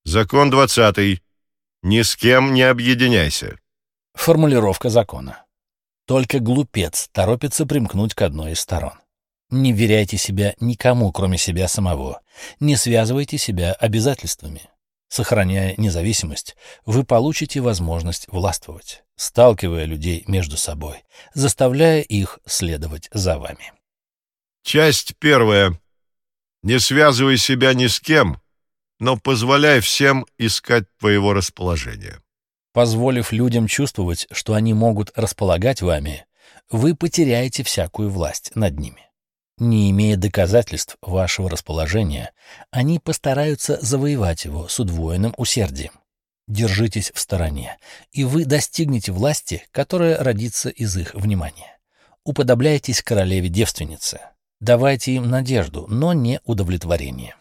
Закон 20. Ни с кем не объединяйся. Формулировка закона. Только глупец торопится примкнуть к одной из сторон. Не вверяйте себя никому, кроме себя самого. Не связывайте себя обязательствами. Сохраняя независимость, вы получите возможность властвовать, сталкивая людей между собой, заставляя их следовать за вами. Часть 1. Не связывай себя ни с кем, но позволяй всем искать твоего расположения. Позволив людям чувствовать, что они могут располагать вами, вы потеряете всякую власть над ними. Не имея доказательств вашего расположения, они постараются завоевать его с удвоенным усердием. Держитесь в стороне, и вы достигнете власти, которая родится из их внимания. Уподобляйтесь королеве-девственнице. Давайте им надежду, но не удовлетворение.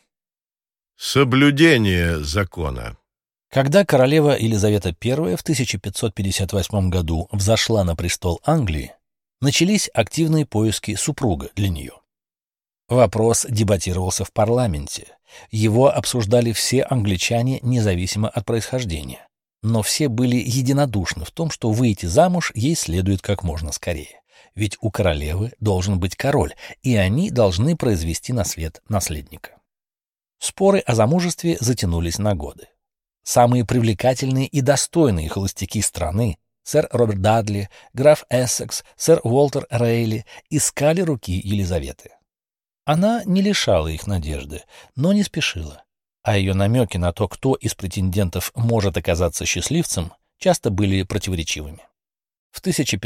Соблюдение закона. Когда королева Елизавета I в 1558 году взошла на престол Англии, начались активные поиски супруга для нее. Вопрос дебатировался в парламенте. Его обсуждали все англичане, независимо от происхождения. Но все были единодушны в том, что выйти замуж ей следует как можно скорее. Ведь у королевы должен быть король, и они должны произвести на свет наследника. Споры о замужестве затянулись на годы. Самые привлекательные и достойные холостяки страны, сэр Роберт Дадли, граф Эссекс, сэр Уолтер Рейли, искали руки Елизаветы. Она не лишала их надежды, но не спешила, а ее намеки на то, кто из претендентов может оказаться счастливцем, часто были противоречивыми. В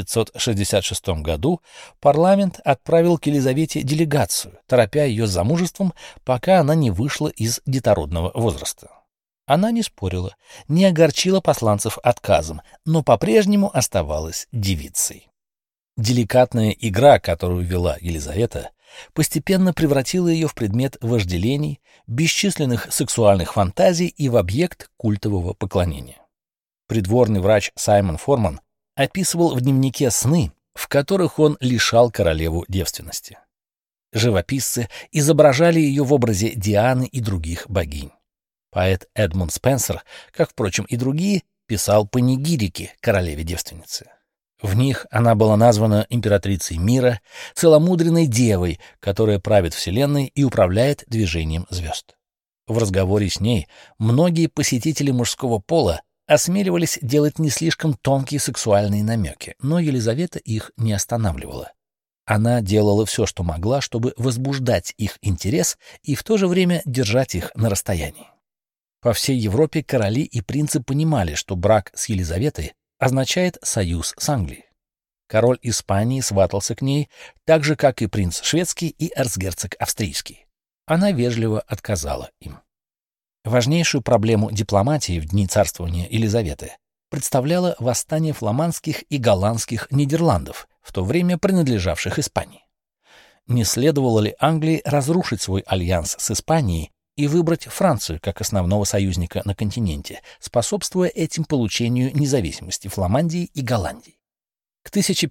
1566 году парламент отправил к Елизавете делегацию, торопя ее с замужеством, пока она не вышла из детородного возраста. Она не спорила, не огорчила посланцев отказом, но по-прежнему оставалась девицей. Деликатная игра, которую вела Елизавета, постепенно превратила ее в предмет вожделений, бесчисленных сексуальных фантазий и в объект культового поклонения. Придворный врач Саймон Форман описывал в дневнике сны, в которых он лишал королеву девственности. Живописцы изображали ее в образе Дианы и других богинь. Поэт Эдмунд Спенсер, как, впрочем, и другие, писал панигирики королеве-девственнице. В них она была названа императрицей мира, целомудренной девой, которая правит вселенной и управляет движением звезд. В разговоре с ней многие посетители мужского пола осмеливались делать не слишком тонкие сексуальные намеки, но Елизавета их не останавливала. Она делала все, что могла, чтобы возбуждать их интерес и в то же время держать их на расстоянии. По всей Европе короли и принцы понимали, что брак с Елизаветой означает союз с Англией. Король Испании сватался к ней, так же, как и принц шведский и эрцгерцог австрийский. Она вежливо отказала им. Важнейшую проблему дипломатии в дни царствования Елизаветы представляло восстание фламандских и голландских Нидерландов, в то время принадлежавших Испании. Не следовало ли Англии разрушить свой альянс с Испанией и выбрать Францию как основного союзника на континенте, способствуя этим получению независимости Фламандии и Голландии? К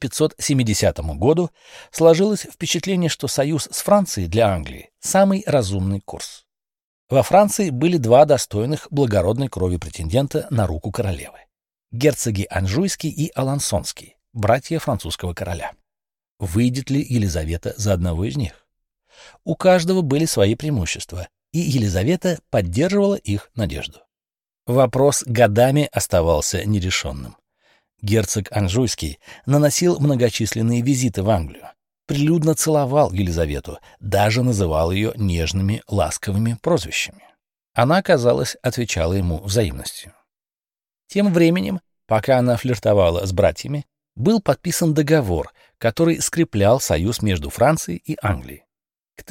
1570 году сложилось впечатление, что союз с Францией для Англии – самый разумный курс. Во Франции были два достойных благородной крови претендента на руку королевы – герцоги Анжуйский и Алансонский, братья французского короля. Выйдет ли Елизавета за одного из них? У каждого были свои преимущества, и Елизавета поддерживала их надежду. Вопрос годами оставался нерешенным. Герцог Анжуйский наносил многочисленные визиты в Англию, прилюдно целовал Елизавету, даже называл ее нежными, ласковыми прозвищами. Она, казалось, отвечала ему взаимностью. Тем временем, пока она флиртовала с братьями, был подписан договор, который скреплял союз между Францией и Англией. К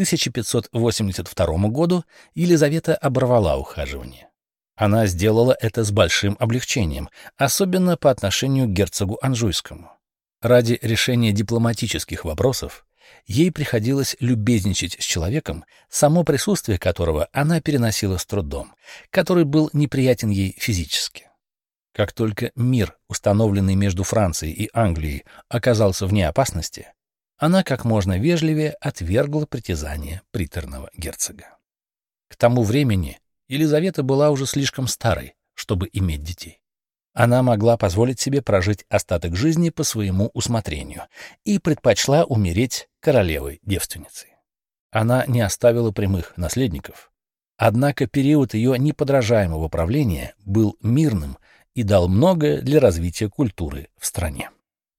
1582 году Елизавета оборвала ухаживание. Она сделала это с большим облегчением, особенно по отношению к герцогу Анжуйскому. Ради решения дипломатических вопросов ей приходилось любезничать с человеком, само присутствие которого она переносила с трудом, который был неприятен ей физически. Как только мир, установленный между Францией и Англией, оказался вне опасности, она как можно вежливее отвергла притязания приторного герцога. К тому времени Елизавета была уже слишком старой, чтобы иметь детей. Она могла позволить себе прожить остаток жизни по своему усмотрению и предпочла умереть королевой-девственницей. Она не оставила прямых наследников, однако период ее неподражаемого правления был мирным и дал многое для развития культуры в стране.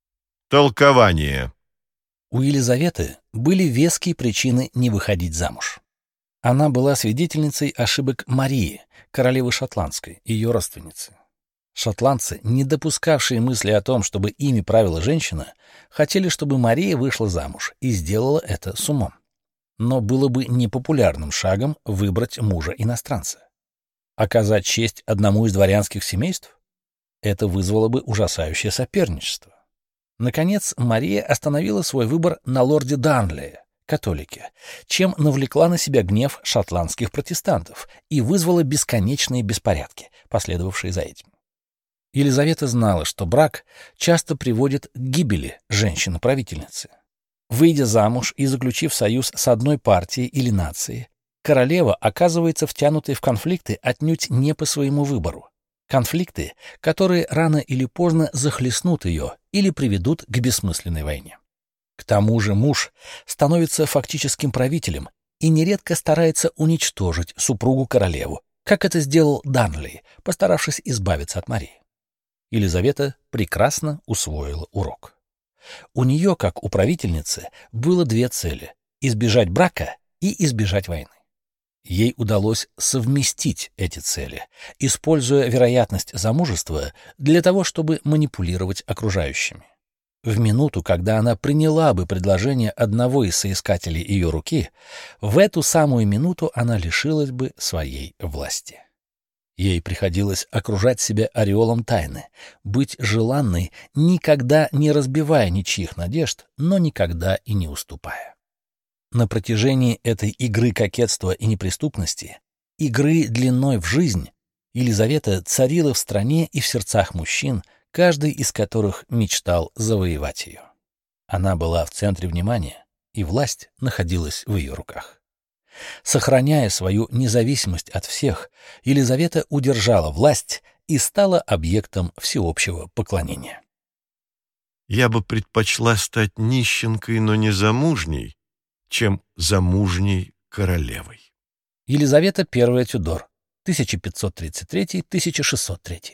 Толкование. У Елизаветы были веские причины не выходить замуж. Она была свидетельницей ошибок Марии, королевы шотландской, ее родственницы. Шотландцы, не допускавшие мысли о том, чтобы ими правила женщина, хотели, чтобы Мария вышла замуж и сделала это с умом. Но было бы непопулярным шагом выбрать мужа-иностранца. Оказать честь одному из дворянских семейств? Это вызвало бы ужасающее соперничество. Наконец, Мария остановила свой выбор на лорде Дарнлее, католике, чем навлекла на себя гнев шотландских протестантов и вызвала бесконечные беспорядки, последовавшие за этим. Елизавета знала, что брак часто приводит к гибели женщины-правительницы. Выйдя замуж и заключив союз с одной партией или нацией, королева оказывается втянутой в конфликты отнюдь не по своему выбору. Конфликты, которые рано или поздно захлестнут ее или приведут к бессмысленной войне. К тому же муж становится фактическим правителем и нередко старается уничтожить супругу-королеву, как это сделал Дарнлей, постаравшись избавиться от Марии. Елизавета прекрасно усвоила урок. У нее, как у правительницы, было две цели — избежать брака и избежать войны. Ей удалось совместить эти цели, используя вероятность замужества для того, чтобы манипулировать окружающими. В минуту, когда она приняла бы предложение одного из соискателей ее руки, в эту самую минуту она лишилась бы своей власти. Ей приходилось окружать себя ореолом тайны, быть желанной, никогда не разбивая ничьих надежд, но никогда и не уступая. На протяжении этой игры кокетства и неприступности, игры длиной в жизнь, Елизавета царила в стране и в сердцах мужчин, каждый из которых мечтал завоевать ее. Она была в центре внимания, и власть находилась в ее руках. Сохраняя свою независимость от всех, Елизавета удержала власть и стала объектом всеобщего поклонения. Я бы предпочла стать нищенкой, но не замужней, чем замужней королевой. Елизавета I Тюдор, 1533-1603.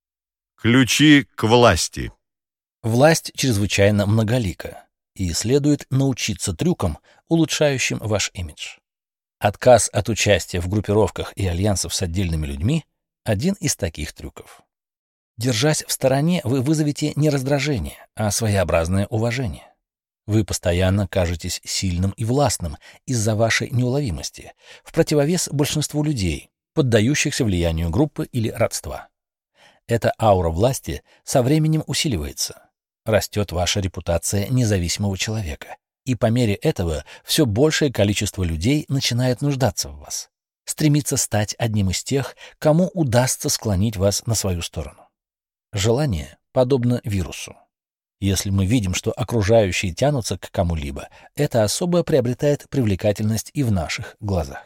Ключи к власти. Власть чрезвычайно многолика, и следует научиться трюкам, улучшающим ваш имидж. Отказ от участия в группировках и альянсов с отдельными людьми — один из таких трюков. Держась в стороне, вы вызовете не раздражение, а своеобразное уважение. Вы постоянно кажетесь сильным и властным из-за вашей неуловимости, в противовес большинству людей, поддающихся влиянию группы или родства. Эта аура власти со временем усиливается. Растет ваша репутация независимого человека, и по мере этого все большее количество людей начинает нуждаться в вас, стремиться стать одним из тех, кому удастся склонить вас на свою сторону. Желание подобно вирусу. Если мы видим, что окружающие тянутся к кому-либо, это особо приобретает привлекательность и в наших глазах.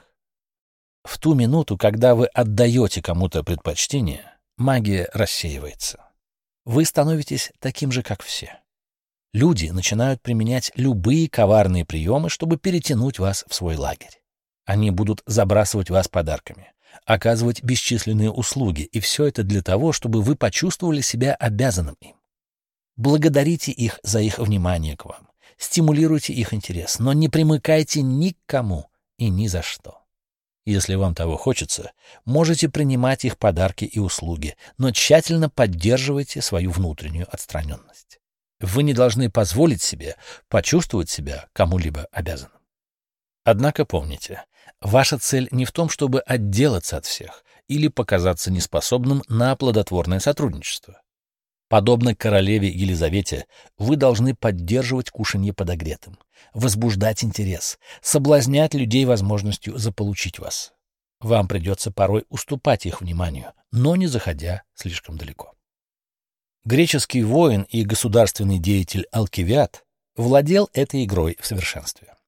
В ту минуту, когда вы отдаете кому-то предпочтение, магия рассеивается. Вы становитесь таким же, как все. Люди начинают применять любые коварные приемы, чтобы перетянуть вас в свой лагерь. Они будут забрасывать вас подарками, оказывать бесчисленные услуги, и все это для того, чтобы вы почувствовали себя обязанным им. Благодарите их за их внимание к вам, стимулируйте их интерес, но не примыкайте ни к кому и ни за что. Если вам того хочется, можете принимать их подарки и услуги, но тщательно поддерживайте свою внутреннюю отстраненность. Вы не должны позволить себе почувствовать себя кому-либо обязанным. Однако помните, ваша цель не в том, чтобы отделаться от всех или показаться неспособным на плодотворное сотрудничество. Подобно королеве Елизавете, вы должны поддерживать кушанье подогретым, возбуждать интерес, соблазнять людей возможностью заполучить вас. Вам придется порой уступать их вниманию, но не заходя слишком далеко. Греческий воин и государственный деятель Алкивиад владел этой игрой в совершенстве.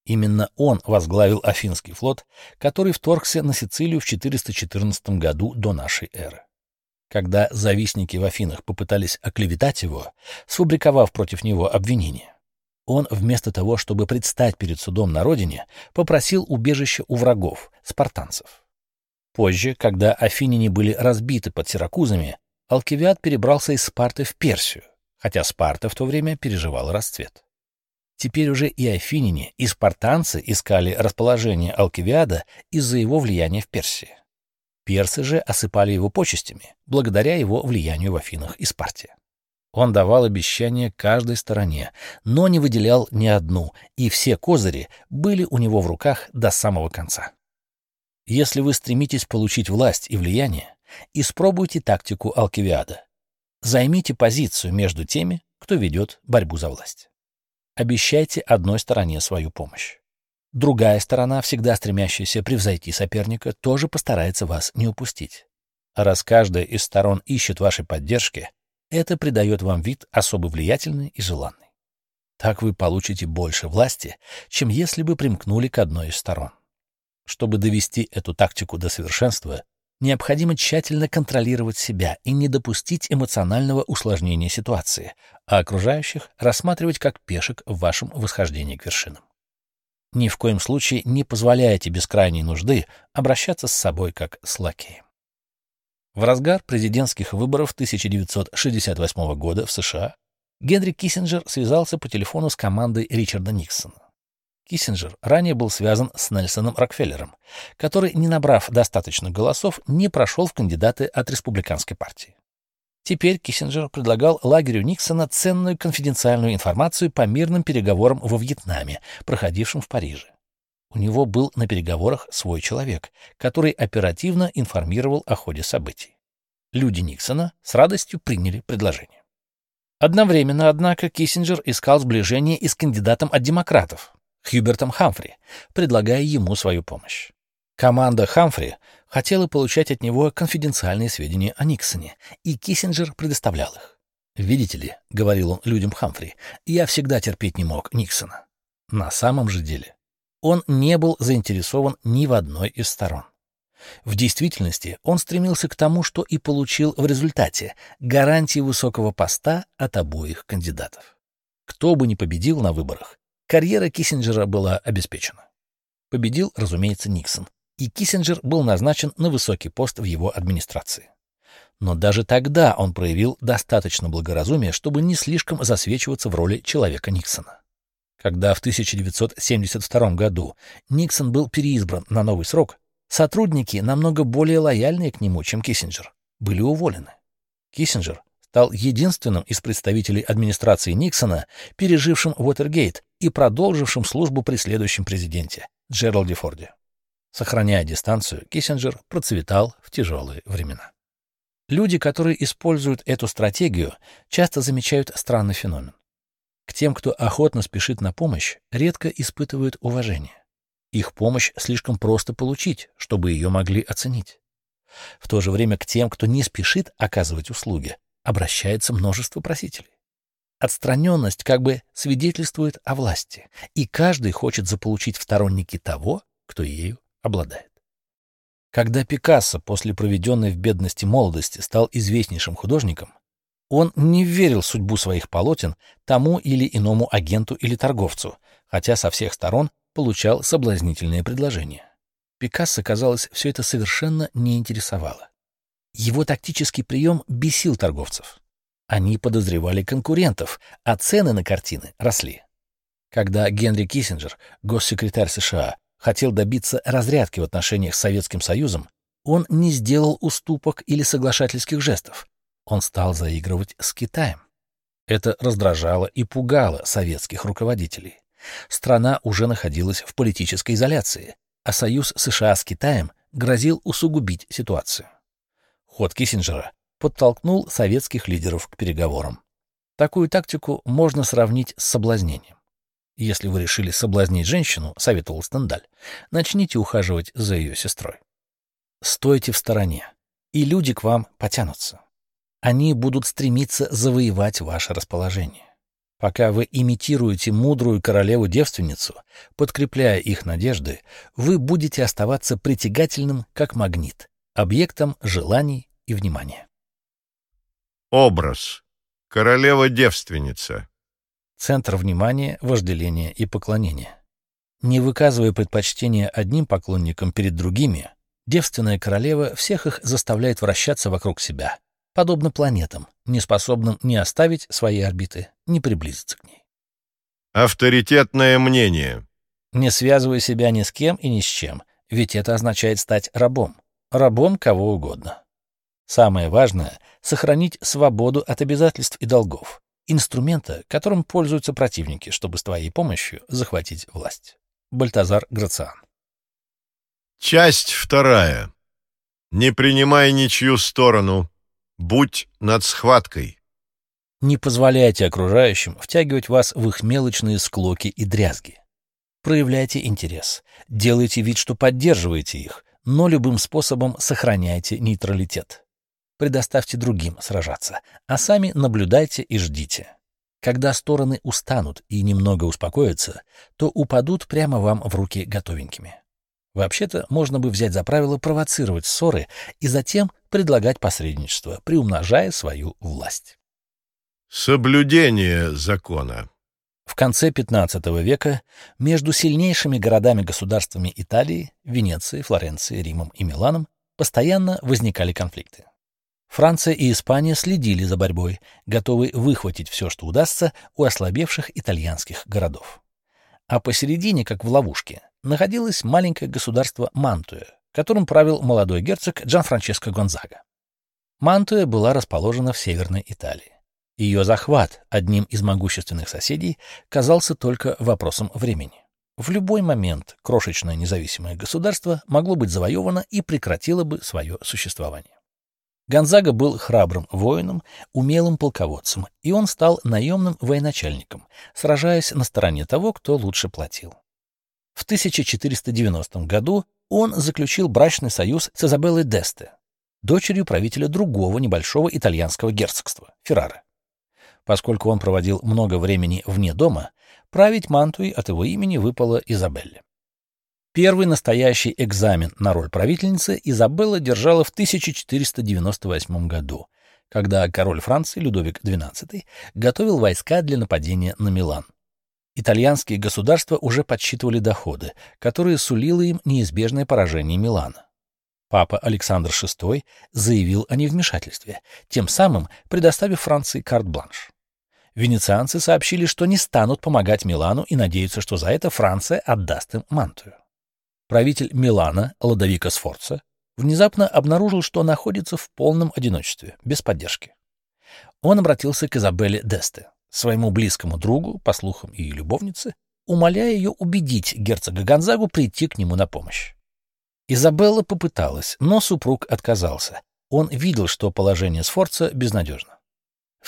Именно он возглавил Афинский флот, который вторгся на Сицилию в 414 году до нашей эры. Когда завистники в Афинах попытались оклеветать его, сфабриковав против него обвинения, он вместо того, чтобы предстать перед судом на родине, попросил убежища у врагов, спартанцев. Позже, когда афиняне были разбиты под Сиракузами, Алкивиад перебрался из Спарты в Персию, хотя Спарта в то время переживала расцвет. Теперь уже и афиняне, и спартанцы искали расположение Алкивиада из-за его влияния в Персии. Персы же осыпали его почестями, благодаря его влиянию в Афинах и Спарте. Он давал обещания каждой стороне, но не выделял ни одну, и все козыри были у него в руках до самого конца. Если вы стремитесь получить власть и влияние, испробуйте тактику Алкивиада. Займите позицию между теми, кто ведет борьбу за власть. Обещайте одной стороне свою помощь. Другая сторона, всегда стремящаяся превзойти соперника, тоже постарается вас не упустить. А раз каждая из сторон ищет вашей поддержки, это придает вам вид особо влиятельный и желанный. Так вы получите больше власти, чем если бы примкнули к одной из сторон. Чтобы довести эту тактику до совершенства, необходимо тщательно контролировать себя и не допустить эмоционального усложнения ситуации, а окружающих рассматривать как пешек в вашем восхождении к вершинам. Ни в коем случае не позволяйте без крайней нужды обращаться с собой как с лакеем. В разгар президентских выборов 1968 года в США Генри Киссинджер связался по телефону с командой Ричарда Никсона. Киссинджер ранее был связан с Нельсоном Рокфеллером, который, не набрав достаточно голосов, не прошел в кандидаты от республиканской партии. Теперь Киссинджер предлагал лагерю Никсона ценную конфиденциальную информацию по мирным переговорам во Вьетнаме, проходившим в Париже. У него был на переговорах свой человек, который оперативно информировал о ходе событий. Люди Никсона с радостью приняли предложение. Одновременно, однако, Киссинджер искал сближение и с кандидатом от демократов, Хьюбертом Хамфри, предлагая ему свою помощь. Команда Хамфри хотела получать от него конфиденциальные сведения о Никсоне, и Киссинджер предоставлял их. «Видите ли», — говорил он людям Хамфри, — «я всегда терпеть не мог Никсона». На самом же деле он не был заинтересован ни в одной из сторон. В действительности он стремился к тому, что и получил в результате — гарантии высокого поста от обоих кандидатов. Кто бы ни победил на выборах, карьера Киссинджера была обеспечена. Победил, разумеется, Никсон, и Киссинджер был назначен на высокий пост в его администрации. Но даже тогда он проявил достаточно благоразумия, чтобы не слишком засвечиваться в роли человека Никсона. Когда в 1972 году Никсон был переизбран на новый срок, сотрудники, намного более лояльные к нему, чем Киссинджер, были уволены. Киссинджер стал единственным из представителей администрации Никсона, пережившим Уотергейт и продолжившим службу при следующем президенте Джералде Форде. Сохраняя дистанцию, Киссинджер процветал в тяжелые времена. Люди, которые используют эту стратегию, часто замечают странный феномен. К тем, кто охотно спешит на помощь, редко испытывают уважение. Их помощь слишком просто получить, чтобы ее могли оценить. В то же время к тем, кто не спешит оказывать услуги, обращается множество просителей. Отстраненность как бы свидетельствует о власти, и каждый хочет заполучить в сторонники того, кто ею обладает. Когда Пикассо после проведенной в бедности молодости стал известнейшим художником, он не верил в судьбу своих полотен тому или иному агенту или торговцу, хотя со всех сторон получал соблазнительные предложения. Пикассо, казалось, все это совершенно не интересовало. Его тактический прием бесил торговцев. Они подозревали конкурентов, а цены на картины росли. Когда Генри Киссинджер, госсекретарь США, хотел добиться разрядки в отношениях с Советским Союзом, он не сделал уступок или соглашательских жестов. Он стал заигрывать с Китаем. Это раздражало и пугало советских руководителей. Страна уже находилась в политической изоляции, а союз США с Китаем грозил усугубить ситуацию. Ход Киссинджера подтолкнул советских лидеров к переговорам. Такую тактику можно сравнить с соблазнением. Если вы решили соблазнить женщину, советовал Стендаль, начните ухаживать за ее сестрой. Стойте в стороне, и люди к вам потянутся. Они будут стремиться завоевать ваше расположение. Пока вы имитируете мудрую королеву-девственницу, подкрепляя их надежды, вы будете оставаться притягательным, как магнит, объектом желаний и внимания. Образ. Королева-девственница. Центр внимания, вожделения и поклонения. Не выказывая предпочтения одним поклонникам перед другими, девственная королева всех их заставляет вращаться вокруг себя, подобно планетам, не способным ни оставить свои орбиты, ни приблизиться к ней. Авторитетное мнение. Не связывай себя ни с кем и ни с чем, ведь это означает стать рабом. Рабом кого угодно. Самое важное — сохранить свободу от обязательств и долгов, инструмента, которым пользуются противники, чтобы с твоей помощью захватить власть. Бальтазар Грациан. Часть 2. Не принимай ничью сторону. Будь над схваткой. Не позволяйте окружающим втягивать вас в их мелочные склоки и дрязги. Проявляйте интерес, делайте вид, что поддерживаете их, но любым способом сохраняйте нейтралитет. Предоставьте другим сражаться, а сами наблюдайте и ждите. Когда стороны устанут и немного успокоятся, то упадут прямо вам в руки готовенькими. Вообще-то, можно бы взять за правило провоцировать ссоры и затем предлагать посредничество, приумножая свою власть. Соблюдение закона. В конце XV века между сильнейшими городами-государствами Италии, Венецией, Флоренцией, Римом и Миланом постоянно возникали конфликты. Франция и Испания следили за борьбой, готовы выхватить все, что удастся, у ослабевших итальянских городов. А посередине, как в ловушке, находилось маленькое государство Мантуя, которым правил молодой герцог Джанфранческо Гонзага. Мантуя была расположена в Северной Италии. Ее захват одним из могущественных соседей казался только вопросом времени. В любой момент крошечное независимое государство могло быть завоевано и прекратило бы свое существование. Гонзага был храбрым воином, умелым полководцем, и он стал наемным военачальником, сражаясь на стороне того, кто лучше платил. В 1490 году он заключил брачный союз с Изабеллой d'Este, дочерью правителя другого небольшого итальянского герцогства — Феррары. Поскольку он проводил много времени вне дома, править Мантуей от его имени выпало Изабелле. Первый настоящий экзамен на роль правительницы Изабелла держала в 1498 году, когда король Франции Людовик XII готовил войска для нападения на Милан. Итальянские государства уже подсчитывали доходы, которые сулило им неизбежное поражение Милана. Папа Александр VI заявил о невмешательстве, тем самым предоставив Франции карт-бланш. Венецианцы сообщили, что не станут помогать Милану и надеются, что за это Франция отдаст им Мантую. Правитель Милана, Лодовико Сфорца, внезапно обнаружил, что находится в полном одиночестве, без поддержки. Он обратился к Изабелле d'Este, своему близкому другу, по слухам и любовнице, умоляя ее убедить герцога Гонзагу прийти к нему на помощь. Изабелла попыталась, но супруг отказался. Он видел, что положение Сфорца безнадежно. В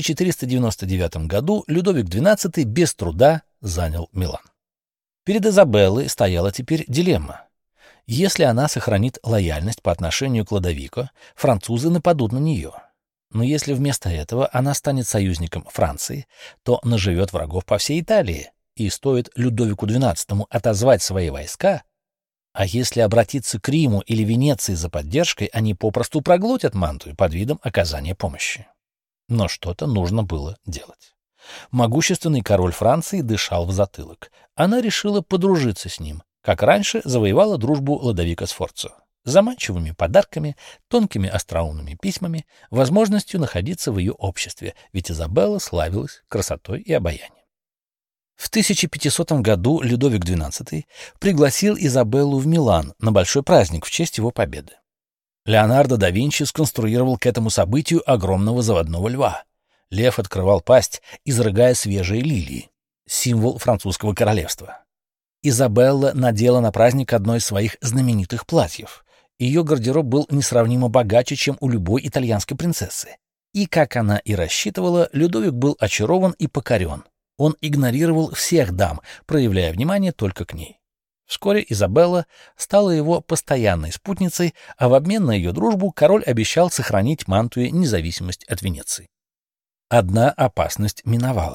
1499 году Людовик XII без труда занял Милан. Перед Изабеллой стояла теперь дилемма. Если она сохранит лояльность по отношению к Лодовико, французы нападут на нее. Но если вместо этого она станет союзником Франции, то наживет врагов по всей Италии, и стоит Людовику XII отозвать свои войска, а если обратиться к Риму или Венеции за поддержкой, они попросту проглотят Мантую под видом оказания помощи. Но что-то нужно было делать. Могущественный король Франции дышал в затылок. Она решила подружиться с ним, как раньше завоевала дружбу Лодовико Сфорца, заманчивыми подарками, тонкими остроумными письмами, возможностью находиться в ее обществе, ведь Изабелла славилась красотой и обаянием. В 1500 году Людовик XII пригласил Изабеллу в Милан на большой праздник в честь его победы. Леонардо да Винчи сконструировал к этому событию огромного заводного льва. Лев открывал пасть, изрыгая свежие лилии, символ французского королевства. Изабелла надела на праздник одно из своих знаменитых платьев. Ее гардероб был несравнимо богаче, чем у любой итальянской принцессы. И, как она и рассчитывала, Людовик был очарован и покорен. Он игнорировал всех дам, проявляя внимание только к ней. Вскоре Изабелла стала его постоянной спутницей, а в обмен на ее дружбу король обещал сохранить Мантуе независимость от Венеции. Одна опасность миновала.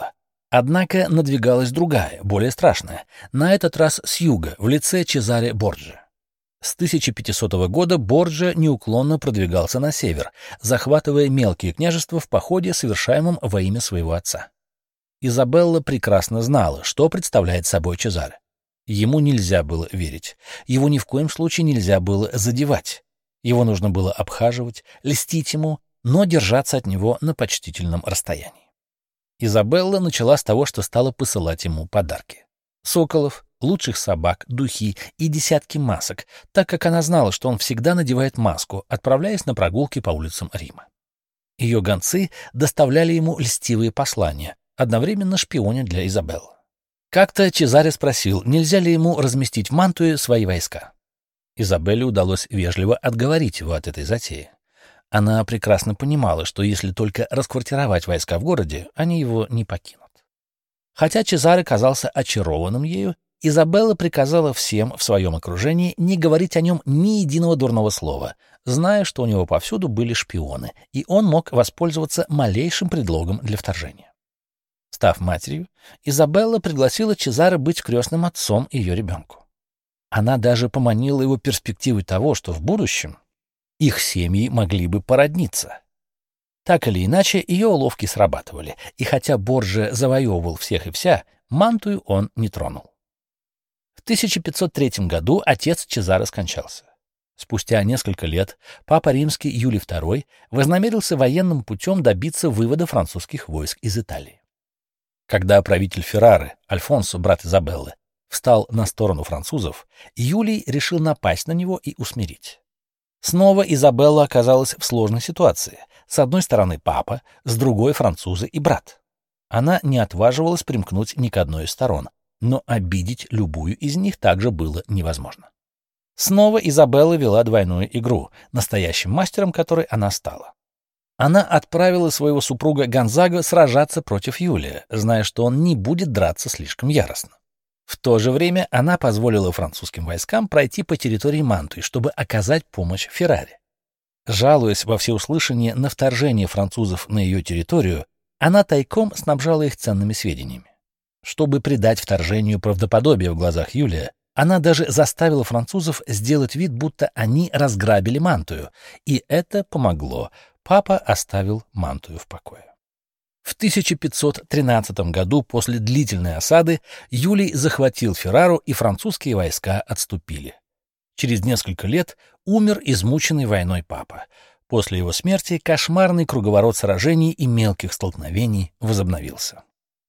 Однако надвигалась другая, более страшная, на этот раз с юга, в лице Чезаре Борджиа. С 1500 года Борджиа неуклонно продвигался на север, захватывая мелкие княжества в походе, совершаемом во имя своего отца. Изабелла прекрасно знала, что представляет собой Чезаре. Ему нельзя было верить, его ни в коем случае нельзя было задевать. Его нужно было обхаживать, льстить ему, но держаться от него на почтительном расстоянии. Изабелла начала с того, что стала посылать ему подарки. Соколов, лучших собак, духи и десятки масок, так как она знала, что он всегда надевает маску, отправляясь на прогулки по улицам Рима. Ее гонцы доставляли ему льстивые послания, одновременно шпионя для Изабеллы. Как-то Чезаре спросил, нельзя ли ему разместить в Мантуе свои войска. Изабелле удалось вежливо отговорить его от этой затеи. Она прекрасно понимала, что если только расквартировать войска в городе, они его не покинут. Хотя Чезаре казался очарованным ею, Изабелла приказала всем в своем окружении не говорить о нем ни единого дурного слова, зная, что у него повсюду были шпионы, и он мог воспользоваться малейшим предлогом для вторжения. Став матерью, Изабелла пригласила Чезаре быть крестным отцом ее ребенку. Она даже поманила его перспективой того, что в будущем их семьи могли бы породниться. Так или иначе, ее уловки срабатывали, и хотя Борджиа завоевывал всех и вся, Мантую он не тронул. В 1503 году отец Чезаре скончался. Спустя несколько лет папа римский Юлий II вознамерился военным путем добиться вывода французских войск из Италии. Когда правитель Феррары, Альфонсо, брат Изабеллы, встал на сторону французов, Юлий решил напасть на него и усмирить. Снова Изабелла оказалась в сложной ситуации. С одной стороны папа, с другой французы и брат. Она не отваживалась примкнуть ни к одной из сторон, но обидеть любую из них также было невозможно. Снова Изабелла вела двойную игру, настоящим мастером которой она стала. Она отправила своего супруга Гонзаго сражаться против Юлия, зная, что он не будет драться слишком яростно. В то же время она позволила французским войскам пройти по территории Мантуи, чтобы оказать помощь Ферраре. Жалуясь во всеуслышание на вторжение французов на ее территорию, она тайком снабжала их ценными сведениями. Чтобы придать вторжению правдоподобие в глазах Юлия, она даже заставила французов сделать вид, будто они разграбили Мантую, и это помогло. Папа оставил Мантую в покое. В 1513 году после длительной осады Юлий захватил Феррару, и французские войска отступили. Через несколько лет умер измученный войной папа. После его смерти кошмарный круговорот сражений и мелких столкновений возобновился.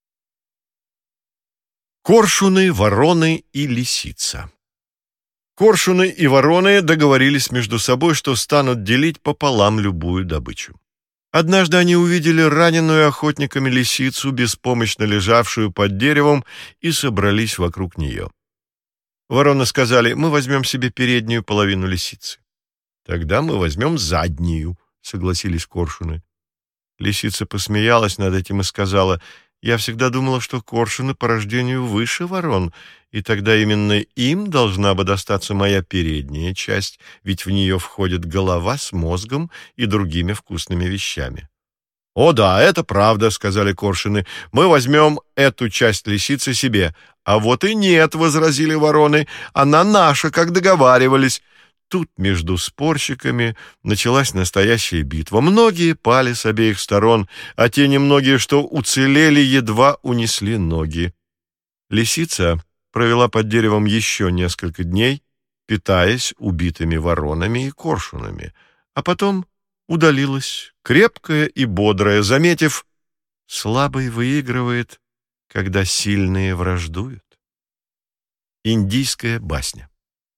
Коршуны, вороны и лисица. Коршуны и вороны договорились между собой, что станут делить пополам любую добычу. Однажды они увидели раненую охотниками лисицу, беспомощно лежавшую под деревом, и собрались вокруг нее. Вороны сказали: «Мы возьмем себе переднюю половину лисицы». «Тогда мы возьмем заднюю», — согласились коршуны. Лисица посмеялась над этим и сказала: «Я всегда думала, что коршуны по рождению выше ворон, и тогда именно им должна бы достаться моя передняя часть, ведь в нее входит голова с мозгом и другими вкусными вещами». «О да, это правда», — сказали коршуны, — «мы возьмем эту часть лисицы себе». «А вот и нет», — возразили вороны, — «она наша, как договаривались». Тут между спорщиками началась настоящая битва. Многие пали с обеих сторон, а те немногие, что уцелели, едва унесли ноги. Лисица провела под деревом еще несколько дней, питаясь убитыми воронами и коршунами, а потом удалилась, крепкая и бодрая, заметив: «Слабый выигрывает, когда сильные враждуют». Индийская басня.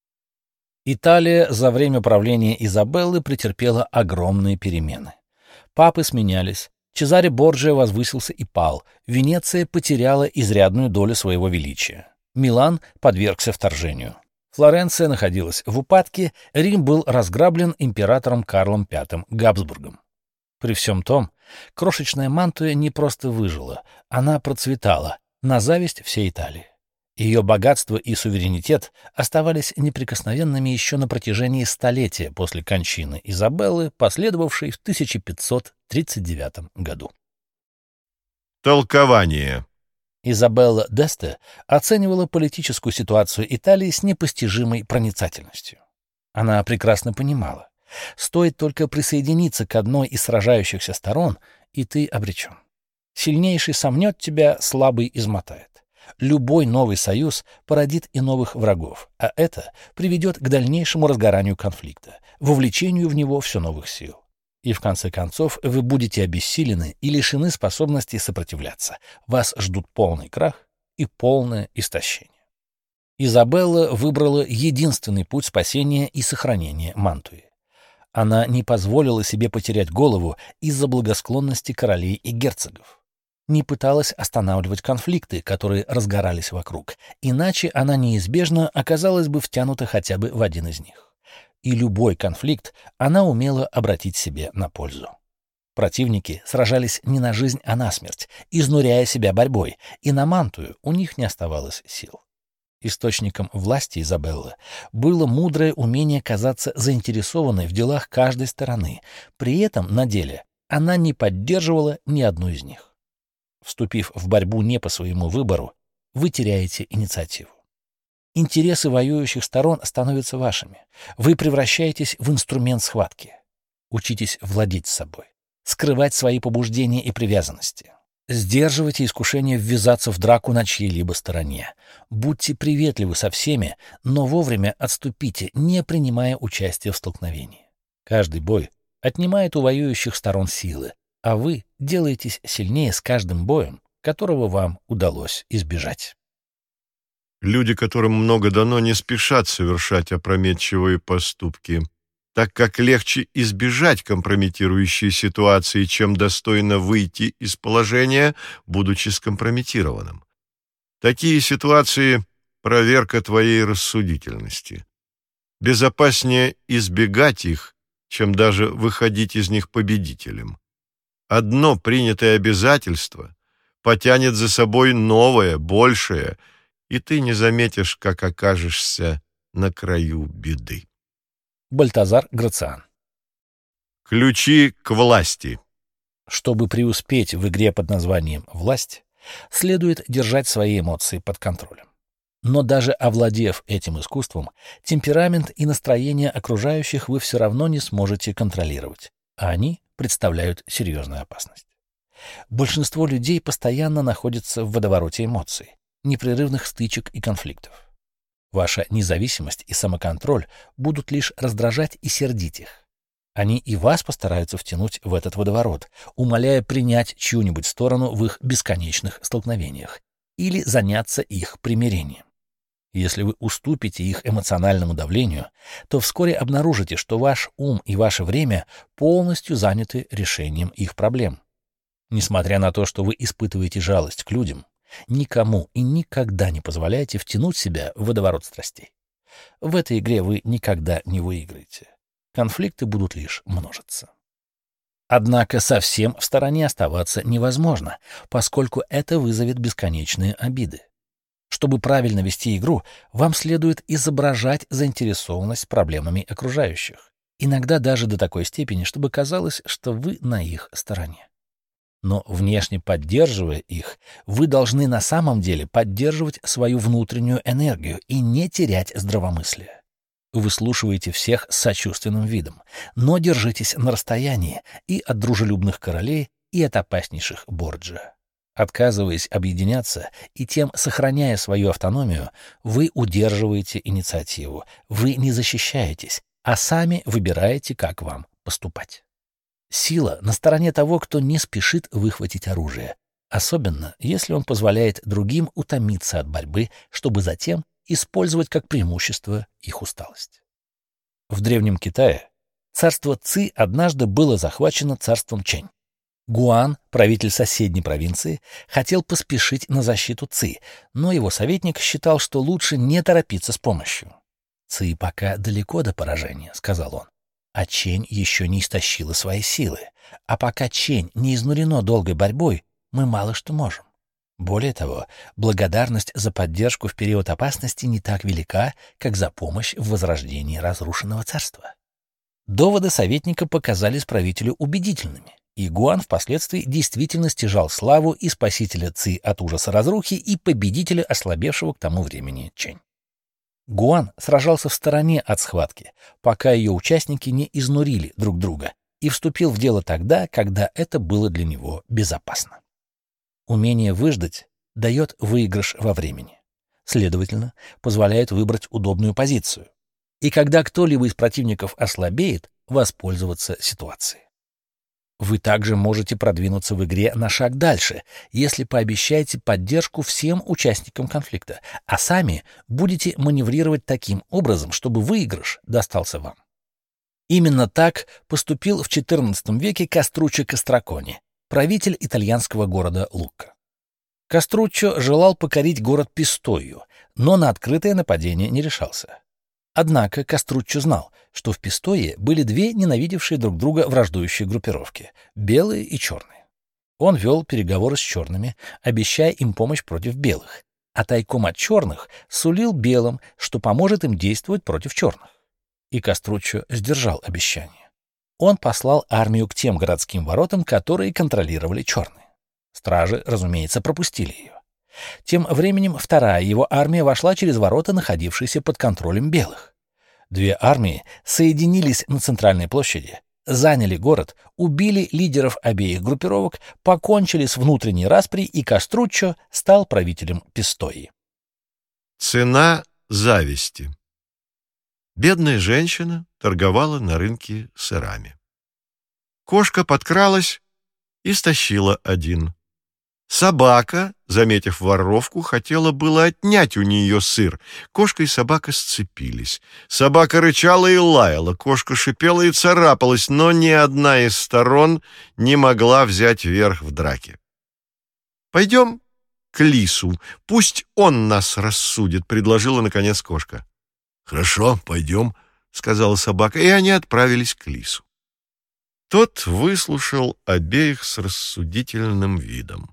Италия за время правления Изабеллы претерпела огромные перемены. Папы сменялись, Чезаре Борджиа возвысился и пал, Венеция потеряла изрядную долю своего величия, Милан подвергся вторжению, Флоренция находилась в упадке, Рим был разграблен императором Карлом V Габсбургом. При всем том, крошечная Мантуя не просто выжила, она процветала, на зависть всей Италии. Ее богатство и суверенитет оставались неприкосновенными еще на протяжении столетия после кончины Изабеллы, последовавшей в 1539 году. Толкование. Изабелла d'Este оценивала политическую ситуацию Италии с непостижимой проницательностью. Она прекрасно понимала, стоит только присоединиться к одной из сражающихся сторон, и ты обречен. Сильнейший сомнет тебя, слабый измотает. Любой новый союз породит и новых врагов, а это приведет к дальнейшему разгоранию конфликта, вовлечению в него все новых сил. И в конце концов вы будете обессилены и лишены способности сопротивляться. Вас ждут полный крах и полное истощение. Изабелла выбрала единственный путь спасения и сохранения Мантуи. Она не позволила себе потерять голову из-за благосклонности королей и герцогов. Не пыталась останавливать конфликты, которые разгорались вокруг, иначе она неизбежно оказалась бы втянута хотя бы в один из них. И любой конфликт она умела обратить себе на пользу. Противники сражались не на жизнь, а на смерть, изнуряя себя борьбой, и на Мантую у них не оставалось сил. Источником власти Изабеллы было мудрое умение казаться заинтересованной в делах каждой стороны, при этом на деле она не поддерживала ни одну из них. Вступив в борьбу не по своему выбору, вы теряете инициативу. Интересы воюющих сторон становятся вашими. Вы превращаетесь в инструмент схватки. Учитесь владеть собой, скрывать свои побуждения и привязанности. Сдерживайте искушение ввязаться в драку на чьей-либо стороне. Будьте приветливы со всеми, но вовремя отступите, не принимая участия в столкновении. Каждый бой отнимает у воюющих сторон силы, а вы делаетесь сильнее с каждым боем, которого вам удалось избежать. Люди, которым много дано, не спешат совершать опрометчивые поступки, так как легче избежать компрометирующей ситуации, чем достойно выйти из положения, будучи скомпрометированным. Такие ситуации – проверка твоей рассудительности. Безопаснее избегать их, чем даже выходить из них победителем. Одно принятое обязательство потянет за собой новое, большее, и ты не заметишь, как окажешься на краю беды. Бальтазар Грациан. Ключи к власти. Чтобы преуспеть в игре под названием «Власть», следует держать свои эмоции под контролем. Но даже овладев этим искусством, темперамент и настроение окружающих вы все равно не сможете контролировать, а они представляют серьезную опасность. Большинство людей постоянно находятся в водовороте эмоций, непрерывных стычек и конфликтов. Ваша независимость и самоконтроль будут лишь раздражать и сердить их. Они и вас постараются втянуть в этот водоворот, умоляя принять чью-нибудь сторону в их бесконечных столкновениях или заняться их примирением. Если вы уступите их эмоциональному давлению, то вскоре обнаружите, что ваш ум и ваше время полностью заняты решением их проблем. Несмотря на то, что вы испытываете жалость к людям, никому и никогда не позволяйте втянуть себя в водоворот страстей. В этой игре вы никогда не выиграете. Конфликты будут лишь множиться. Однако совсем в стороне оставаться невозможно, поскольку это вызовет бесконечные обиды. Чтобы правильно вести игру, вам следует изображать заинтересованность проблемами окружающих, иногда даже до такой степени, чтобы казалось, что вы на их стороне. Но внешне поддерживая их, вы должны на самом деле поддерживать свою внутреннюю энергию и не терять здравомыслие. Выслушивайте всех с сочувственным видом, но держитесь на расстоянии и от дружелюбных королей, и от опаснейших Борджиа. Отказываясь объединяться и тем сохраняя свою автономию, вы удерживаете инициативу, вы не защищаетесь, а сами выбираете, как вам поступать. Сила на стороне того, кто не спешит выхватить оружие, особенно если он позволяет другим утомиться от борьбы, чтобы затем использовать как преимущество их усталость. В Древнем Китае царство Ци однажды было захвачено царством Чэнь. Гуан, правитель соседней провинции, хотел поспешить на защиту Ци, но его советник считал, что лучше не торопиться с помощью. «Ци пока далеко до поражения», — сказал он, «а Чэнь еще не истощила свои силы, а пока Чэнь не изнурено долгой борьбой, мы мало что можем. Более того, благодарность за поддержку в период опасности не так велика, как за помощь в возрождении разрушенного царства». Доводы советника показались правителю убедительными, и Гуан впоследствии действительно стяжал славу и спасителя Ци от ужаса разрухи, и победителя ослабевшего к тому времени Чэнь. Гуан сражался в стороне от схватки, пока ее участники не изнурили друг друга, и вступил в дело тогда, когда это было для него безопасно. Умение выждать дает выигрыш во времени, следовательно, позволяет выбрать удобную позицию, и когда кто-либо из противников ослабеет, воспользоваться ситуацией. Вы также можете продвинуться в игре на шаг дальше, если пообещаете поддержку всем участникам конфликта, а сами будете маневрировать таким образом, чтобы выигрыш достался вам. Именно так поступил в XIV веке Каструччо Кастракони, правитель итальянского города Лукка. Каструччо желал покорить город Пистою, но на открытое нападение не решался. Однако Каструччо знал, что в Пистое были две ненавидевшие друг друга враждующие группировки — белые и черные. Он вел переговоры с черными, обещая им помощь против белых, а тайком от черных сулил белым, что поможет им действовать против черных. И Каструччо сдержал обещание. Он послал армию к тем городским воротам, которые контролировали черные. Стражи, разумеется, пропустили ее. Тем временем вторая его армия вошла через ворота, находившиеся под контролем белых. Две армии соединились на центральной площади, заняли город, убили лидеров обеих группировок, покончили с внутренней распрей, и Каструччо стал правителем Пистои. Цена зависти. Бедная женщина торговала на рынке сырами. Кошка подкралась и стащила один. Собака, заметив воровку, хотела было отнять у нее сыр. Кошка и собака сцепились. Собака рычала и лаяла, кошка шипела и царапалась, но ни одна из сторон не могла взять верх в драке. «Пойдем к лису, пусть он нас рассудит», — предложила, наконец, кошка. «Хорошо, пойдем», — сказала собака, и они отправились к лису. Тот выслушал обеих с рассудительным видом.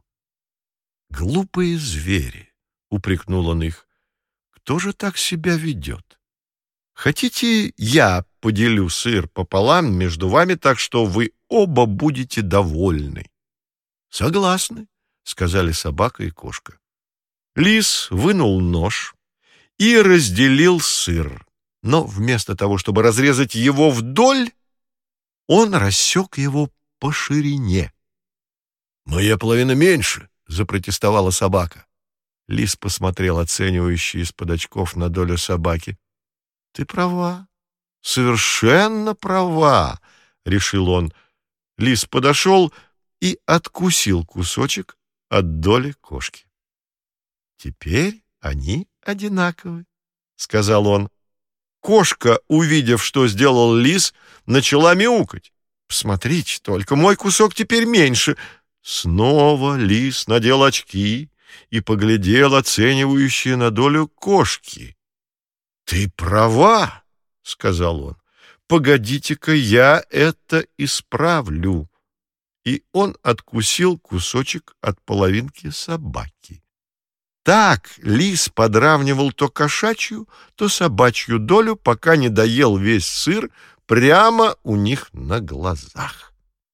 «Глупые звери», — упрекнул он их, — «кто же так себя ведет? Хотите, я поделю сыр пополам между вами, так что вы оба будете довольны?» «Согласны», — сказали собака и кошка. Лис вынул нож и разделил сыр, но вместо того, чтобы разрезать его вдоль, он рассек его по ширине. «Моя половина меньше», — запротестовала собака. Лис посмотрел оценивающе из-под очков на долю собаки. «Ты права, совершенно права», — решил он. Лис подошел и откусил кусочек от доли кошки. «Теперь они одинаковы», — сказал он. Кошка, увидев, что сделал лис, начала мяукать. «Посмотрите только, мой кусок теперь меньше». Снова лис надел очки и поглядел оценивающе на долю кошки. «Ты права», — сказал он, — «погодите-ка, я это исправлю». И он откусил кусочек от половинки собаки. Так лис подравнивал то кошачью, то собачью долю, пока не доел весь сыр прямо у них на глазах.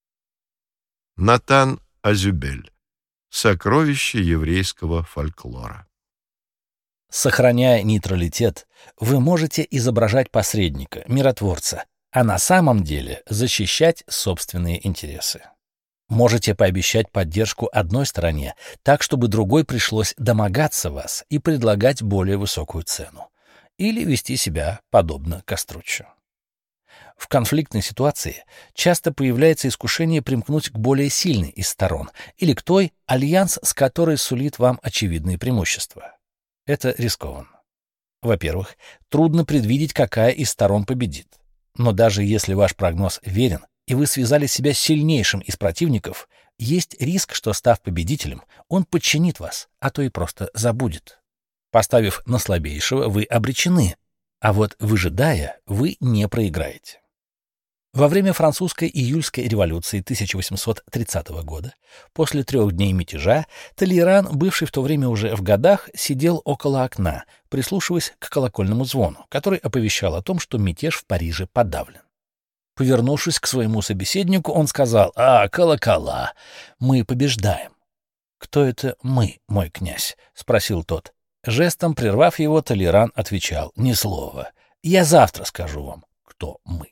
Натан Азюбель. Сокровище еврейского фольклора. Сохраняя нейтралитет, вы можете изображать посредника, миротворца, а на самом деле защищать собственные интересы. Можете пообещать поддержку одной стороне, так, чтобы другой пришлось домогаться вас и предлагать более высокую цену, или вести себя подобно Каструччо. В конфликтной ситуации часто появляется искушение примкнуть к более сильной из сторон или к той, альянс с которой сулит вам очевидные преимущества. Это рискованно. Во-первых, трудно предвидеть, какая из сторон победит. Но даже если ваш прогноз верен, и вы связали себя с сильнейшим из противников, есть риск, что, став победителем, он подчинит вас, а то и просто забудет. Поставив на слабейшего, вы обречены, а вот выжидая, вы не проиграете. Во время французской июльской революции 1830 года, после 3 дней мятежа, Толейран, бывший в то время уже в годах, сидел около окна, прислушиваясь к колокольному звону, который оповещал о том, что мятеж в Париже подавлен. Повернувшись к своему собеседнику, он сказал: «А, колокола! Мы побеждаем!» «Кто это мы, мой князь?» — спросил тот. Жестом прервав его, Толеран отвечал: «Ни слова. Я завтра скажу вам, кто мы».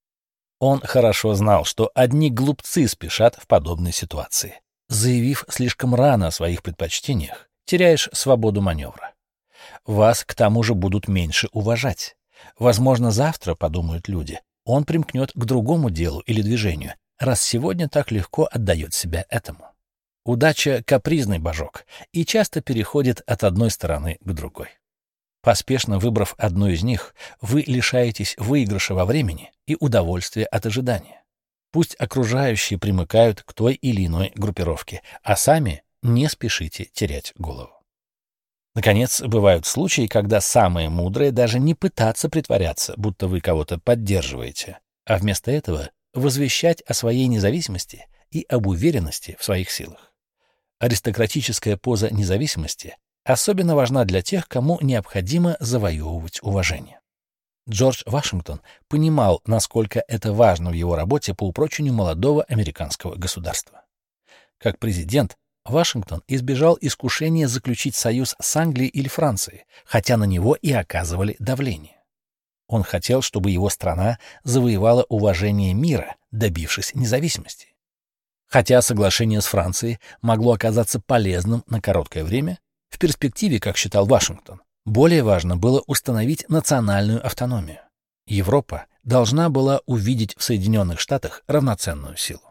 Он хорошо знал, что одни глупцы спешат в подобной ситуации. Заявив слишком рано о своих предпочтениях, теряешь свободу маневра. Вас, к тому же, будут меньше уважать. Возможно, завтра, подумают люди, он примкнет к другому делу или движению, раз сегодня так легко отдает себя этому. Удача — капризный божок и часто переходит от одной стороны к другой. Поспешно выбрав одну из них, вы лишаетесь выигрыша во времени и удовольствия от ожидания. Пусть окружающие примыкают к той или иной группировке, а сами не спешите терять голову. Наконец, бывают случаи, когда самое мудрое даже не пытаться притворяться, будто вы кого-то поддерживаете, а вместо этого возвещать о своей независимости и об уверенности в своих силах. Аристократическая поза независимости особенно важна для тех, кому необходимо завоевывать уважение. Джордж Вашингтон понимал, насколько это важно в его работе по упрочению молодого американского государства. Как президент, Вашингтон избежал искушения заключить союз с Англией или Францией, хотя на него и оказывали давление. Он хотел, чтобы его страна завоевала уважение мира, добившись независимости. Хотя соглашение с Францией могло оказаться полезным на короткое время, в перспективе, как считал Вашингтон, более важно было установить национальную автономию. Европа должна была увидеть в Соединенных Штатах равноценную силу.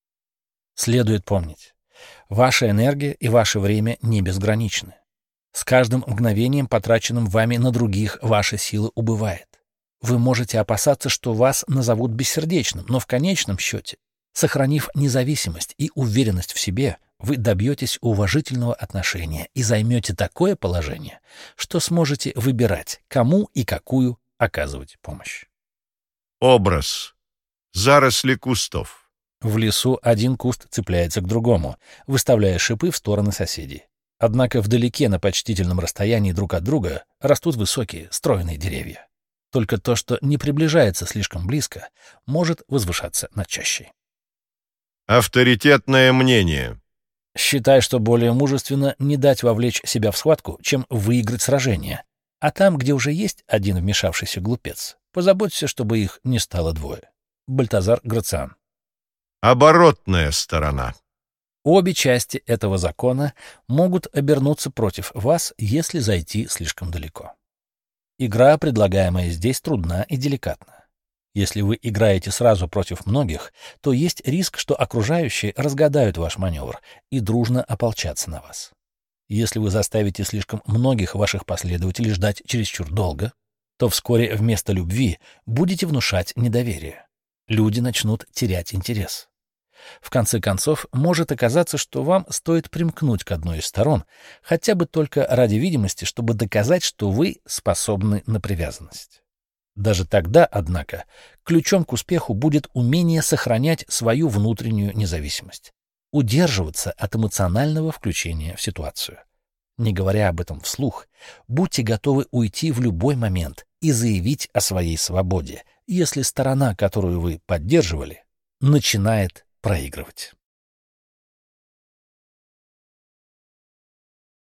Следует помнить, ваша энергия и ваше время не безграничны. С каждым мгновением, потраченным вами на других, ваша сила убывает. Вы можете опасаться, что вас назовут бессердечным, но в конечном счете, сохранив независимость и уверенность в себе, вы добьетесь уважительного отношения и займете такое положение, что сможете выбирать, кому и какую оказывать помощь. Образ. Заросли кустов. В лесу один куст цепляется к другому, выставляя шипы в стороны соседей. Однако вдалеке, на почтительном расстоянии друг от друга, растут высокие, стройные деревья. Только то, что не приближается слишком близко, может возвышаться над чащей. Авторитетное мнение. Считай, что более мужественно не дать вовлечь себя в схватку, чем выиграть сражение. А там, где уже есть один вмешавшийся глупец, позаботься, чтобы их не стало двое. Бальтазар Грациан. Оборотная сторона. Обе части этого закона могут обернуться против вас, если зайти слишком далеко. Игра, предлагаемая здесь, трудна и деликатна. Если вы играете сразу против многих, то есть риск, что окружающие разгадают ваш маневр и дружно ополчатся на вас. Если вы заставите слишком многих ваших последователей ждать чересчур долго, то вскоре вместо любви будете внушать недоверие. Люди начнут терять интерес. В конце концов, может оказаться, что вам стоит примкнуть к одной из сторон, хотя бы только ради видимости, чтобы доказать, что вы способны на привязанность. Даже тогда, однако, ключом к успеху будет умение сохранять свою внутреннюю независимость, удерживаться от эмоционального включения в ситуацию. Не говоря об этом вслух, будьте готовы уйти в любой момент и заявить о своей свободе, если сторона, которую вы поддерживали, начинает проигрывать.